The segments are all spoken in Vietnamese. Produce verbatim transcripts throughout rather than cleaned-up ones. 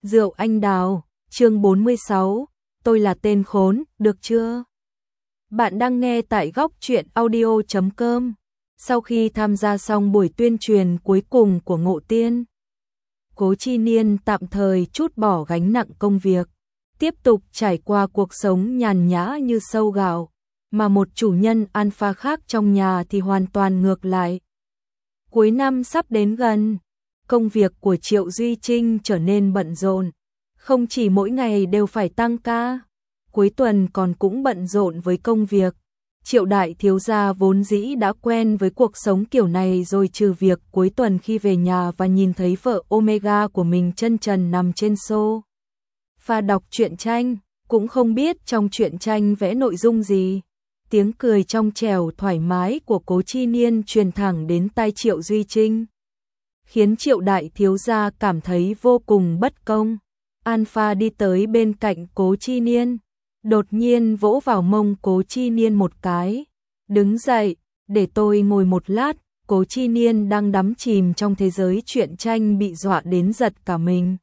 Rượu anh đào, chương bốn mươi sáu, tôi là tên khốn, được chưa? Bạn đang nghe tại góc truyện audio chấm com. Sau khi tham gia xong buổi tuyên truyền cuối cùng của Ngộ Tiên, Cố Chi Niên tạm thời trút bỏ gánh nặng công việc, tiếp tục trải qua cuộc sống nhàn nhã như sâu gạo, mà một chủ nhân alpha khác trong nhà thì hoàn toàn ngược lại. Cuối năm sắp đến gần, công việc của Triệu Duy Trinh trở nên bận rộn, không chỉ mỗi ngày đều phải tăng ca, cuối tuần còn cũng bận rộn với công việc. Triệu đại thiếu gia vốn dĩ đã quen với cuộc sống kiểu này rồi, trừ việc cuối tuần khi về nhà và nhìn thấy vợ Omega của mình chân trần nằm trên sofa và đọc truyện tranh, cũng không biết trong truyện tranh vẽ nội dung gì. Tiếng cười trong trẻo thoải mái của Cố Chi Niên truyền thẳng đến tai Triệu Duy Trinh, khiến Triệu đại thiếu gia cảm thấy vô cùng bất công. Alpha đi tới bên cạnh Cố Chi Niên, đột nhiên vỗ vào mông Cố Chi Niên một cái. Đứng dậy, để tôi ngồi một lát. Cố Chi Niên đang đắm chìm trong thế giới truyện tranh bị dọa đến giật cả mình.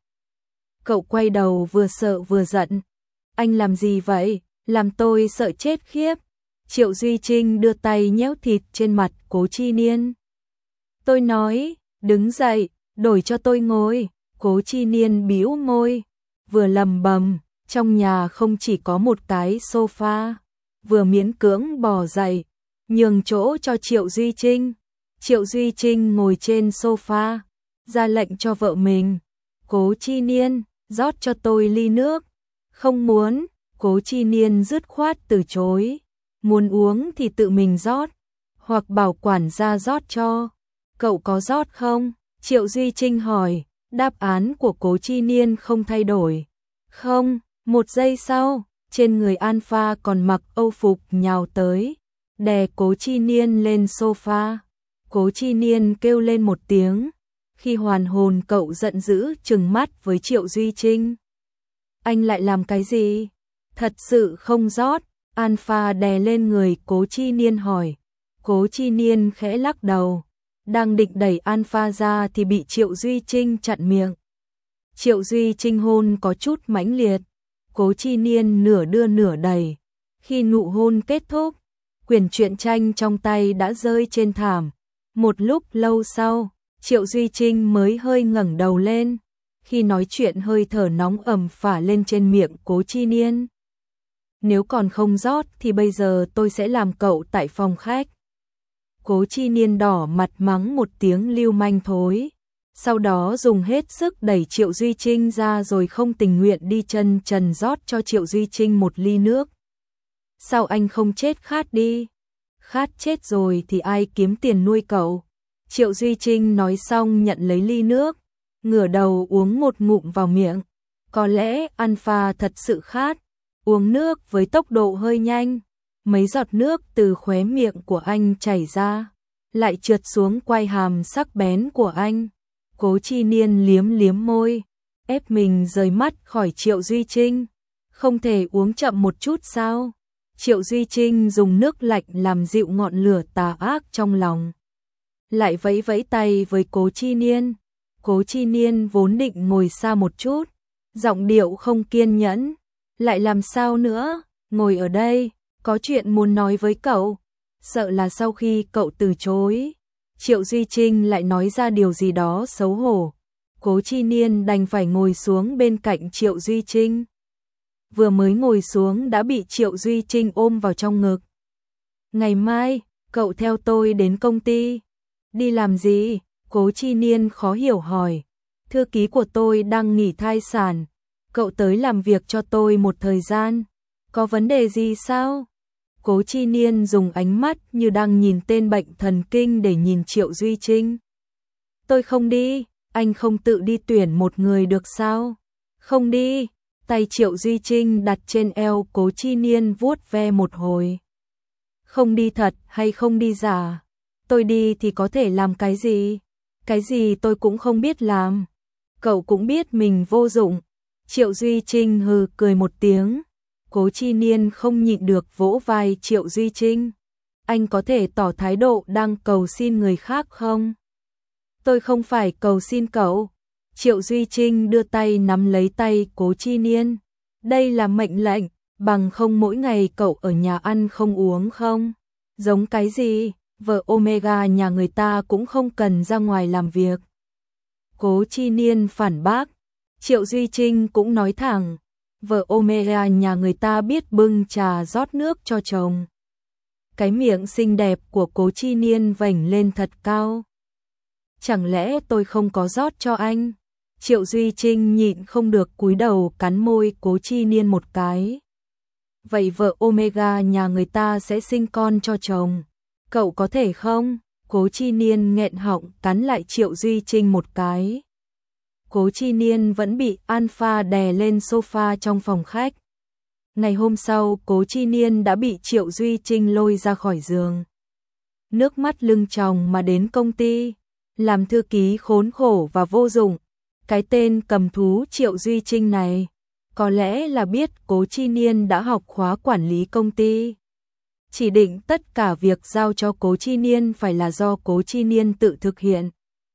Cậu quay đầu vừa sợ vừa giận. Anh làm gì vậy? Làm tôi sợ chết khiếp. Triệu Duy Trinh đưa tay nhéo thịt trên mặt Cố Chi Niên. Tôi nói, đứng dậy, đổi cho tôi ngồi. Cố Chi Niên bĩu môi, vừa lầm bầm, trong nhà không chỉ có một cái sofa, vừa miễn cưỡng bò dậy, nhường chỗ cho Triệu Duy Trinh. Triệu Duy Trinh ngồi trên sofa, ra lệnh cho vợ mình. Cố Chi Niên, rót cho tôi ly nước. Không muốn. Cố Chi Niên dứt khoát từ chối. Muốn uống thì tự mình rót, hoặc bảo quản gia rót cho. Cậu có rót không? Triệu Duy Trinh hỏi. Đáp án của Cố Chi Niên không thay đổi. Không. Một giây sau, trên người Alpha còn mặc âu phục nhào tới, đè Cố Chi Niên lên sofa. Cố Chi Niên kêu lên một tiếng. Khi hoàn hồn, cậu giận dữ trừng mắt với Triệu Duy Trinh. Anh lại làm cái gì? Thật sự không rót. Alpha đè lên người Cố Chi Niên hỏi. Cố Chi Niên khẽ lắc đầu, đang định đẩy Alpha ra thì bị Triệu Duy Trinh chặn miệng. Triệu Duy Trinh hôn có chút mãnh liệt. Cố Chi Niên nửa đưa nửa đẩy. Khi nụ hôn kết thúc, quyển truyện tranh trong tay đã rơi trên thảm. Một lúc lâu sau, Triệu Duy Trinh mới hơi ngẩng đầu lên. Khi nói chuyện, hơi thở nóng ẩm phả lên trên miệng Cố Chi Niên. Nếu còn không rót thì bây giờ tôi sẽ làm cậu tại phòng khách. Cố Chi Niên đỏ mặt mắng một tiếng lưu manh thối. Sau đó dùng hết sức đẩy Triệu Duy Trinh ra rồi không tình nguyện đi chân trần rót cho Triệu Duy Trinh một ly nước. Sao anh không chết khát đi? Khát chết rồi thì ai kiếm tiền nuôi cậu? Triệu Duy Trinh nói xong nhận lấy ly nước, ngửa đầu uống một ngụm vào miệng. Có lẽ Alpha thật sự khát. Uống nước với tốc độ hơi nhanh, mấy giọt nước từ khóe miệng của anh chảy ra, lại trượt xuống quai hàm sắc bén của anh. Cố Chi Niên liếm liếm môi, ép mình rời mắt khỏi Triệu Duy Trinh. Không thể uống chậm một chút sao? Triệu Duy Trinh dùng nước lạnh làm dịu ngọn lửa tà ác trong lòng, lại vẫy vẫy tay với Cố Chi Niên. Cố Chi Niên vốn định ngồi xa một chút, giọng điệu không kiên nhẫn. Lại làm sao nữa? Ngồi ở đây, có chuyện muốn nói với cậu. Sợ là sau khi cậu từ chối, Triệu Duy Trinh lại nói ra điều gì đó xấu hổ. Cố Chi Niên đành phải ngồi xuống bên cạnh Triệu Duy Trinh. Vừa mới ngồi xuống đã bị Triệu Duy Trinh ôm vào trong ngực. Ngày mai, cậu theo tôi đến công ty. Đi làm gì? Cố Chi Niên khó hiểu hỏi. Thư ký của tôi đang nghỉ thai sản. Cậu tới làm việc cho tôi một thời gian. Có vấn đề gì sao? Cố Chi Niên dùng ánh mắt như đang nhìn tên bệnh thần kinh để nhìn Triệu Duy Trinh. Tôi không đi. Anh không tự đi tuyển một người được sao? Không đi. Tay Triệu Duy Trinh đặt trên eo Cố Chi Niên vuốt ve một hồi. Không đi thật hay không đi giả? Tôi đi thì có thể làm cái gì? Cái gì tôi cũng không biết làm. Cậu cũng biết mình vô dụng. Triệu Duy Trinh hừ cười một tiếng. Cố Chi Niên không nhịn được vỗ vai Triệu Duy Trinh. Anh có thể tỏ thái độ đang cầu xin người khác không? Tôi không phải cầu xin cậu. Triệu Duy Trinh đưa tay nắm lấy tay Cố Chi Niên. Đây là mệnh lệnh, bằng không mỗi ngày cậu ở nhà ăn không uống không? Giống cái gì? Vợ Omega nhà người ta cũng không cần ra ngoài làm việc. Cố Chi Niên phản bác. Triệu Duy Trinh cũng nói thẳng. Vợ Omega nhà người ta biết bưng trà rót nước cho chồng. Cái miệng xinh đẹp của Cố Chi Niên vểnh lên thật cao. Chẳng lẽ tôi không có rót cho anh? Triệu Duy Trinh nhịn không được cúi đầu cắn môi Cố Chi Niên một cái. Vậy vợ Omega nhà người ta sẽ sinh con cho chồng. Cậu có thể không? Cố Chi Niên nghẹn họng cắn lại Triệu Duy Trinh một cái. Cố Chi Niên vẫn bị Alpha đè lên sofa trong phòng khách. Ngày hôm sau, Cố Chi Niên đã bị Triệu Duy Trinh lôi ra khỏi giường. Nước mắt lưng tròng mà đến công ty, làm thư ký khốn khổ và vô dụng. Cái tên cầm thú Triệu Duy Trinh này, có lẽ là biết Cố Chi Niên đã học khóa quản lý công ty. Chỉ định tất cả việc giao cho Cố Chi Niên phải là do Cố Chi Niên tự thực hiện.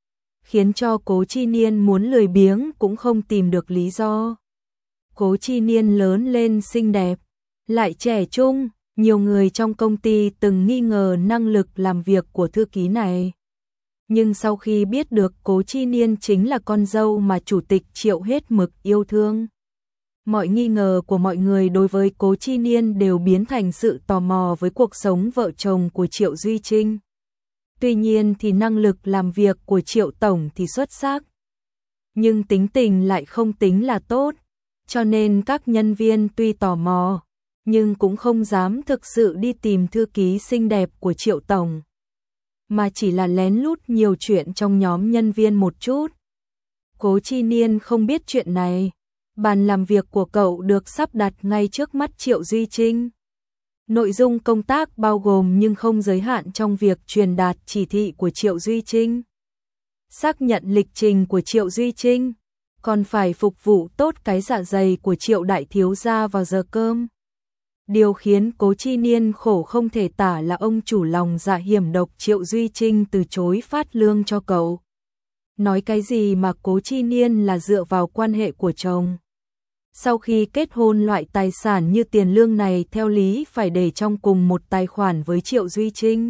Khiến cho Cố Chi Niên muốn lười biếng cũng không tìm được lý do. Cố Chi Niên lớn lên xinh đẹp, lại trẻ trung, nhiều người trong công ty từng nghi ngờ năng lực làm việc của thư ký này. Nhưng sau khi biết được Cố Chi Niên chính là con dâu mà chủ tịch Triệu hết mực yêu thương, mọi nghi ngờ của mọi người đối với Cố Chi Niên đều biến thành sự tò mò với cuộc sống vợ chồng của Triệu Duy Trinh. Tuy nhiên thì năng lực làm việc của Triệu Tổng thì xuất sắc, nhưng tính tình lại không tính là tốt, cho nên các nhân viên tuy tò mò, nhưng cũng không dám thực sự đi tìm thư ký xinh đẹp của Triệu Tổng, mà chỉ là lén lút nhiều chuyện trong nhóm nhân viên một chút. Cố Chi Niên không biết chuyện này. Bàn làm việc của cậu được sắp đặt ngay trước mắt Triệu Duy Trinh. Nội dung công tác bao gồm nhưng không giới hạn trong việc truyền đạt chỉ thị của Triệu Duy Trinh, xác nhận lịch trình của Triệu Duy Trinh, còn phải phục vụ tốt cái dạ dày của Triệu đại thiếu gia vào giờ cơm. Điều khiến Cố Chi Niên khổ không thể tả là ông chủ lòng dạ hiểm độc Triệu Duy Trinh từ chối phát lương cho cậu. Nói cái gì mà Cố Chi Niên là dựa vào quan hệ của chồng. Sau khi kết hôn, loại tài sản như tiền lương này theo lý phải để trong cùng một tài khoản với Triệu Duy Trinh.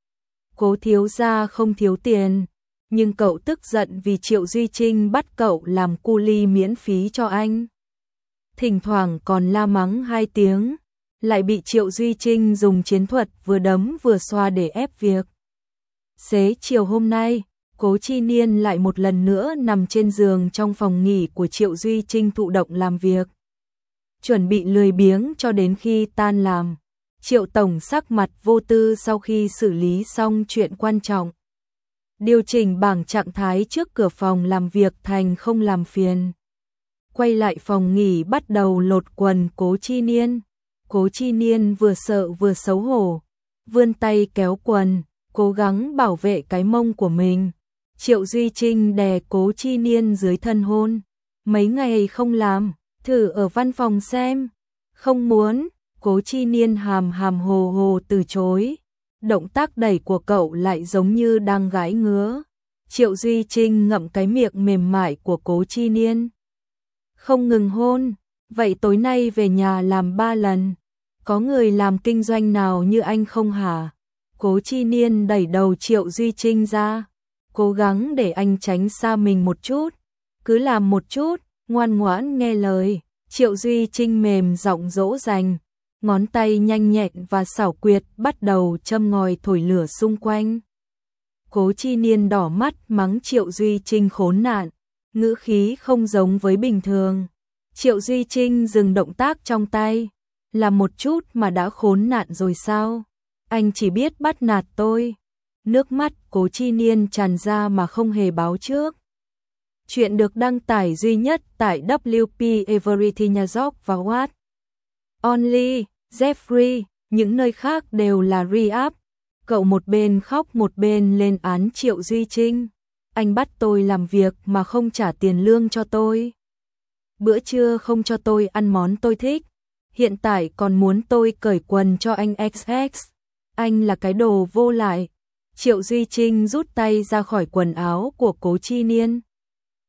Cố thiếu gia không thiếu tiền, nhưng cậu tức giận vì Triệu Duy Trinh bắt cậu làm cu li miễn phí cho anh. Thỉnh thoảng còn la mắng hai tiếng, lại bị Triệu Duy Trinh dùng chiến thuật vừa đấm vừa xoa để ép việc. Xế chiều hôm nay, Cố Chi Niên lại một lần nữa nằm trên giường trong phòng nghỉ của Triệu Duy Trinh thụ động làm việc. Chuẩn bị lười biếng cho đến khi tan làm. Triệu Tổng sắc mặt vô tư sau khi xử lý xong chuyện quan trọng. Điều chỉnh bảng trạng thái trước cửa phòng làm việc thành không làm phiền. Quay lại phòng nghỉ bắt đầu lột quần Cố Chi Niên. Cố Chi Niên vừa sợ vừa xấu hổ, vươn tay kéo quần, cố gắng bảo vệ cái mông của mình. Triệu Duy Trinh đè Cố Chi Niên dưới thân hôn. Mấy ngày không làm, thử ở văn phòng xem. Không muốn, Cố Chi Niên hàm hàm hồ hồ từ chối. Động tác đẩy của cậu lại giống như đang gãi ngứa. Triệu Duy Trinh ngậm cái miệng mềm mại của Cố Chi Niên. Không ngừng hôn, vậy tối nay về nhà làm ba lần. Có người làm kinh doanh nào như anh không hả? Cố Chi Niên đẩy đầu Triệu Duy Trinh ra, cố gắng để anh tránh xa mình một chút. Cứ làm một chút, ngoan ngoãn nghe lời. Triệu Duy Trinh mềm giọng dỗ dành, ngón tay nhanh nhẹn và xảo quyệt bắt đầu châm ngòi thổi lửa xung quanh. Cố Chi Niên đỏ mắt mắng Triệu Duy Trinh khốn nạn, ngữ khí không giống với bình thường. Triệu Duy Trinh dừng động tác trong tay, làm một chút mà đã khốn nạn rồi sao? Anh chỉ biết bắt nạt tôi. Nước mắt Cố Chi Niên tràn ra mà không hề báo trước. Chuyện được đăng tải duy nhất tại W P Everything Nhà Dog và What Only, Jeffrey, những nơi khác đều là re-up. Cậu một bên khóc một bên lên án Triệu Duy Trinh. Anh bắt tôi làm việc mà không trả tiền lương cho tôi. Bữa trưa không cho tôi ăn món tôi thích. Hiện tại còn muốn tôi cởi quần cho anh ích ích. Anh là cái đồ vô lại. Triệu Duy Trinh rút tay ra khỏi quần áo của Cố Chi Niên.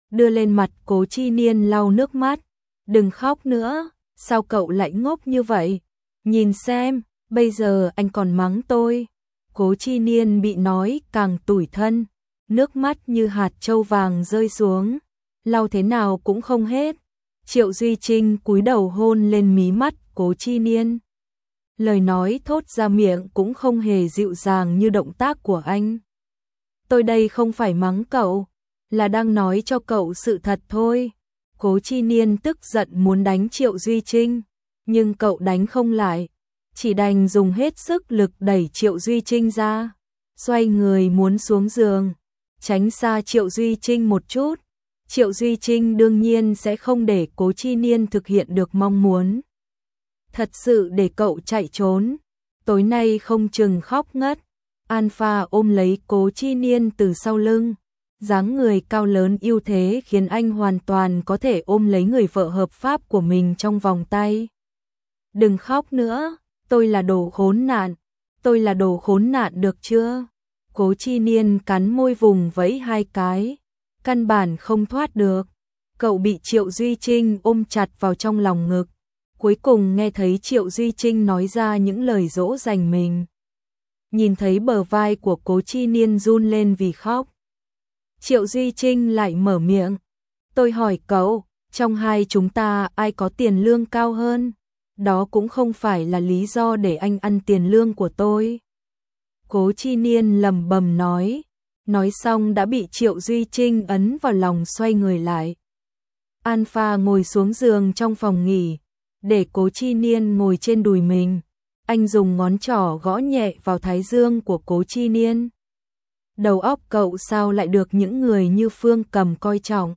đưa lên mặt Cố Chi Niên lau nước mắt. Đừng khóc nữa, sao cậu lại ngốc như vậy? Nhìn xem, bây giờ anh còn mắng tôi. Cố Chi Niên bị nói càng tủi thân, nước mắt như hạt châu vàng rơi xuống, lau thế nào cũng không hết. Triệu Duy Trinh cúi đầu hôn lên mí mắt Cố Chi Niên. Lời nói thốt ra miệng cũng không hề dịu dàng như động tác của anh. Tôi đây không phải mắng cậu, là đang nói cho cậu sự thật thôi. Cố Chi Niên tức giận muốn đánh Triệu Duy Trinh, nhưng cậu đánh không lại, chỉ đành dùng hết sức lực đẩy Triệu Duy Trinh ra, xoay người muốn xuống giường, tránh xa Triệu Duy Trinh một chút. Triệu Duy Trinh đương nhiên sẽ không để Cố Chi Niên thực hiện được mong muốn. Thật sự để cậu chạy trốn, tối nay không chừng khóc ngất. Alpha ôm lấy Cố Chi Niên từ sau lưng, dáng người cao lớn ưu thế khiến anh hoàn toàn có thể ôm lấy người vợ hợp pháp của mình trong vòng tay. Đừng khóc nữa, tôi là đồ khốn nạn, tôi là đồ khốn nạn được chưa? Cố Chi Niên cắn môi vùng vẫy hai cái, căn bản không thoát được. Cậu bị Triệu Duy Trinh ôm chặt vào trong lòng ngực, cuối cùng nghe thấy Triệu Duy Trinh nói ra những lời dỗ dành mình. Nhìn thấy bờ vai của Cố Chi Niên run lên vì khóc, Triệu Duy Trinh lại mở miệng. Tôi hỏi cậu, trong hai chúng ta ai có tiền lương cao hơn? Đó cũng không phải là lý do để anh ăn tiền lương của tôi. Cố Chi Niên lẩm bẩm nói, nói xong đã bị Triệu Duy Trinh ấn vào lòng xoay người lại. Alpha ngồi xuống giường trong phòng nghỉ, để Cố Chi Niên ngồi trên đùi mình. Anh dùng ngón trỏ gõ nhẹ vào thái dương của Cố Chi Niên. Đầu óc cậu sao lại được những người như Phương Cầm coi trọng?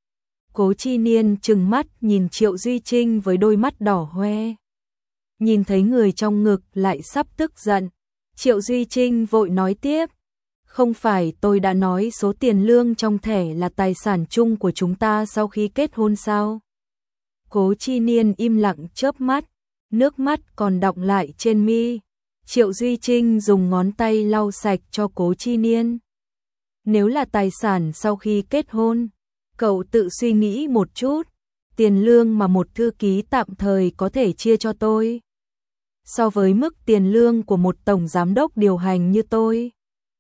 Cố Chi Niên trừng mắt nhìn Triệu Duy Trinh với đôi mắt đỏ hoe. Nhìn thấy người trong ngực lại sắp tức giận, Triệu Duy Trinh vội nói tiếp. Không phải tôi đã nói số tiền lương trong thẻ là tài sản chung của chúng ta sau khi kết hôn sao? Cố Chi Niên im lặng chớp mắt, nước mắt còn đọng lại trên mi. Triệu Duy Trinh dùng ngón tay lau sạch cho Cố Chi Niên. Nếu là tài sản sau khi kết hôn, cậu tự suy nghĩ một chút, tiền lương mà một thư ký tạm thời có thể chia cho tôi, so với mức tiền lương của một tổng giám đốc điều hành như tôi,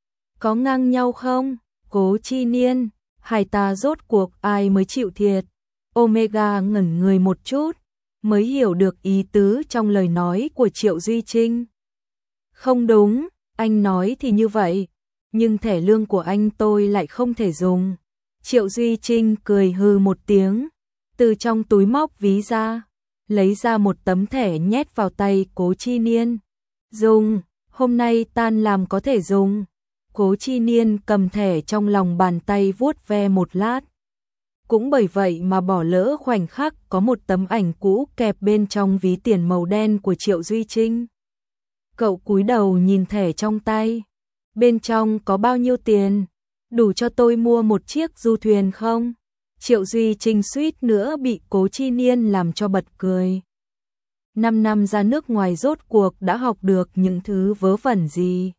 có ngang nhau không? Cố Chi Niên, hai ta rốt cuộc ai mới chịu thiệt? Omega ngẩn người một chút, mới hiểu được ý tứ trong lời nói của Triệu Duy Trinh. Không đúng, anh nói thì như vậy, nhưng thẻ lương của anh tôi lại không thể dùng. Triệu Duy Trinh cười hừ một tiếng, từ trong túi móc ví ra, lấy ra một tấm thẻ nhét vào tay Cố Chi Niên. Dùng, hôm nay tan làm có thể dùng. Cố Chi Niên cầm thẻ trong lòng bàn tay vuốt ve một lát. Cũng bởi vậy mà bỏ lỡ khoảnh khắc có một tấm ảnh cũ kẹp bên trong ví tiền màu đen của Triệu Duy Trinh. Cậu cúi đầu nhìn thẻ trong tay. Bên trong có bao nhiêu tiền? Đủ cho tôi mua một chiếc du thuyền không? Triệu Duy Trinh suýt nữa bị Cố Chi Niên làm cho bật cười. Năm năm ra nước ngoài rốt cuộc đã học được những thứ vớ vẩn gì?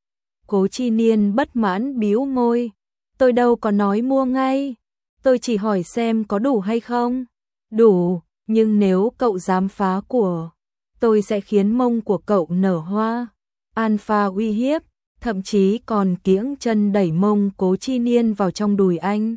Cố Chi Niên bất mãn bĩu môi. Tôi đâu có nói mua ngay. Tôi chỉ hỏi xem có đủ hay không. Đủ, nhưng nếu cậu dám phá của, tôi sẽ khiến mông của cậu nở hoa. Alpha uy hiếp, thậm chí còn kiễng chân đẩy mông Cố Chi Niên vào trong đùi anh.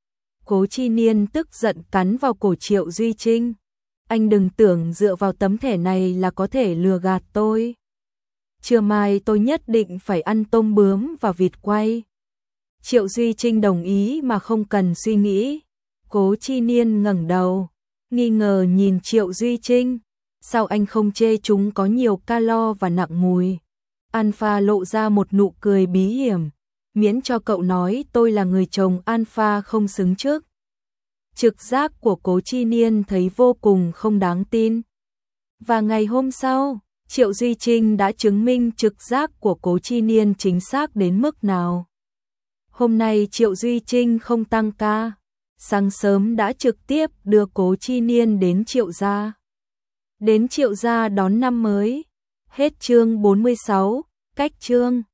Cố Chi Niên tức giận cắn vào cổ Triệu Duy Trinh. Anh đừng tưởng dựa vào tấm thẻ này là có thể lừa gạt tôi. Trưa mai tôi nhất định phải ăn tôm bướm và vịt quay. Triệu Duy Trinh đồng ý mà không cần suy nghĩ. Cố Chi Niên ngẩng đầu, nghi ngờ nhìn Triệu Duy Trinh. Sao anh không chê chúng có nhiều calo và nặng mùi? Alpha lộ ra một nụ cười bí hiểm. Miễn cho cậu nói tôi là người chồng Alpha không xứng trước. Trực giác của Cố Chi Niên thấy vô cùng không đáng tin. Và ngày hôm sau, Triệu Duy Trinh đã chứng minh trực giác của Cố Chi Niên chính xác đến mức nào. Hôm nay Triệu Duy Trinh không tăng ca, sáng sớm đã trực tiếp đưa Cố Chi Niên đến Triệu gia. Đến Triệu gia đón năm mới. Hết chương bốn mươi sáu, cách chương.